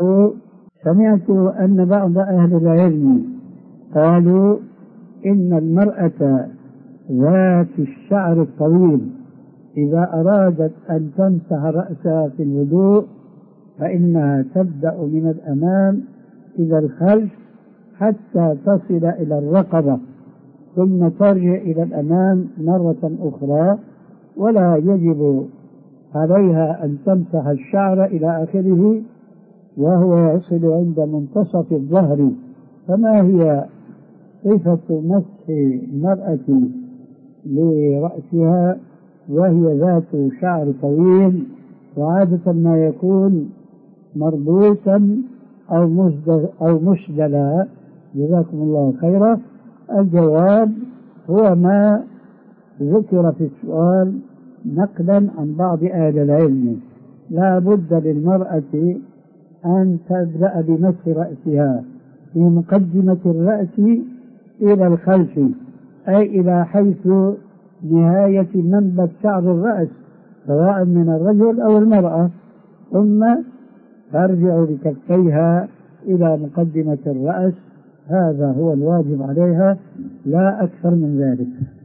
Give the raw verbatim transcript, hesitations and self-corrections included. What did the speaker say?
سمعت أن بعض أهل العلم قالوا إن المرأة ذات الشعر الطويل إذا أرادت أن تمسح رأسها في الوضوء فإنها تبدأ من الأمام إلى الخلف حتى تصل إلى الرقبة، ثم ترجع إلى الأمام مرة أخرى، ولا يجب عليها أن تمسح الشعر إلى آخره وهو يصل عند منتصف الظهر. فما هي صفة مسح المرأة لرأسها وهي ذات شعر طويل وعادة ما يكون مربوطا أو مشدلا؟ جزاكم الله خيرا. الجواب هو ما ذكر في السؤال نقلا عن بعض أهل العلم، لا بد للمرأة أن تبدأ بمسح رأسها في مقدمة الرأس إلى الخلف، أي إلى حيث نهاية منبت شعر الرأس سواء من الرجل أو المرأة، ثم ترجع بكفيها إلى مقدمة الرأس. هذا هو الواجب عليها لا أكثر من ذلك.